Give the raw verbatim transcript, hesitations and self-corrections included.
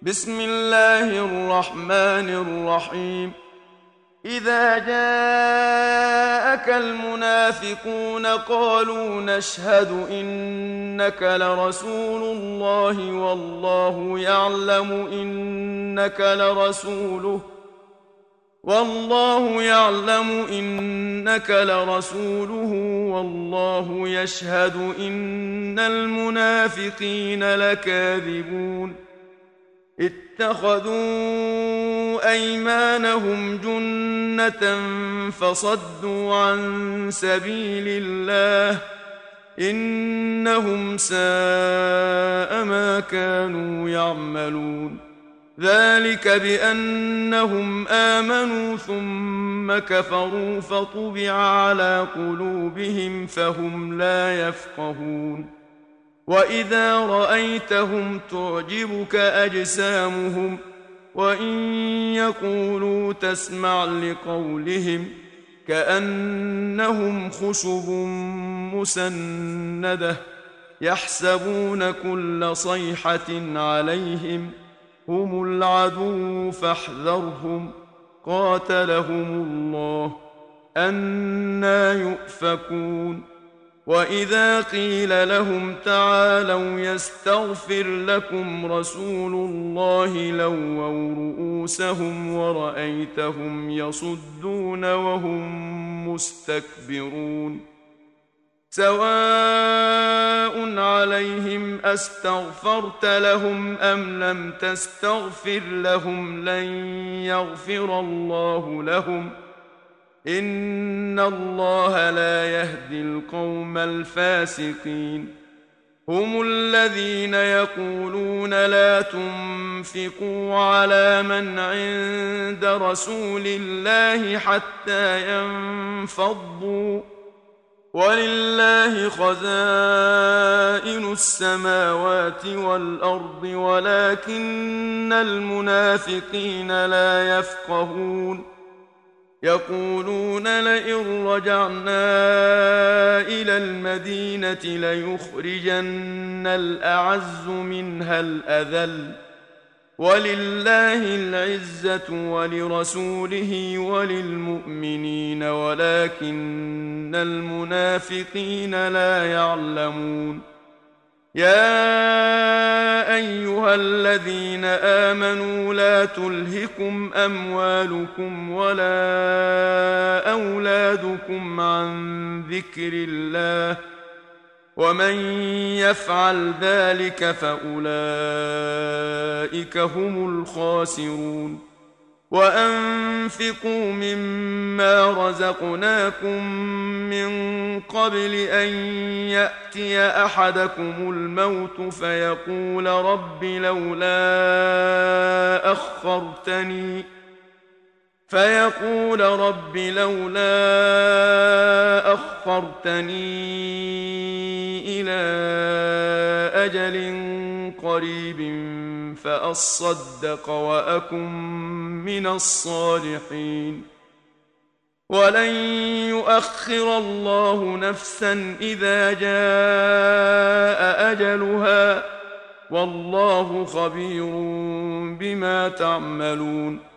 بسم الله الرحمن الرحيم. إذا جاءك المنافقون قالوا نشهد إنك لرسول الله والله يعلم إنك لرسوله والله يعلم إنك لرسوله والله يشهد إن المنافقين لكاذبون. اتخذوا أيمانهم جنة فصدوا عن سبيل الله إنهم ساء ما كانوا يعملون. ذلك بأنهم آمنوا ثم كفروا فطبع على قلوبهم فهم لا يفقهون. وإذا رأيتهم تعجبك أجسامهم وإن يقولوا تسمع لقولهم كأنهم خشب مسندة يحسبون كل صيحة عليهم هم العدو فاحذرهم قاتلهم الله أنى يؤفكون. وإذا قيل لهم تعالوا يستغفر لكم رسول الله لووا رؤوسهم ورأيتهم يصدون وهم مستكبرون. سواء عليهم أستغفرت لهم أم لم تستغفر لهم لن يغفر الله لهم إن الله لا يهدي القوم الفاسقين. هم الذين يقولون لا تنفقوا على من عند رسول الله حتى ينفضوا ولله خزائن السماوات والأرض ولكن المنافقين لا يفقهون. يقولون لئن رجعنا إلى المدينة ليخرجن الأعز منها الأذل ولله العزة ولرسوله وللمؤمنين ولكن المنافقين لا يعلمون. يا أيها الذين آمنوا لا تلهكم أموالكم ولا أولادكم عن ذكر الله ومن يفعل ذلك فأولئك هم الخاسرون. وأنفقوا مما رزقناكم من قبل أن يأتي أحدكم الموت فيقول رب لولا أخرتني فيقول رب لولا أخرتني إلى أجل قريب فأصدق وأكن من الصالحين. ولن يؤخر الله نفسا إذا جاء أجلها والله خبير بما تعملون.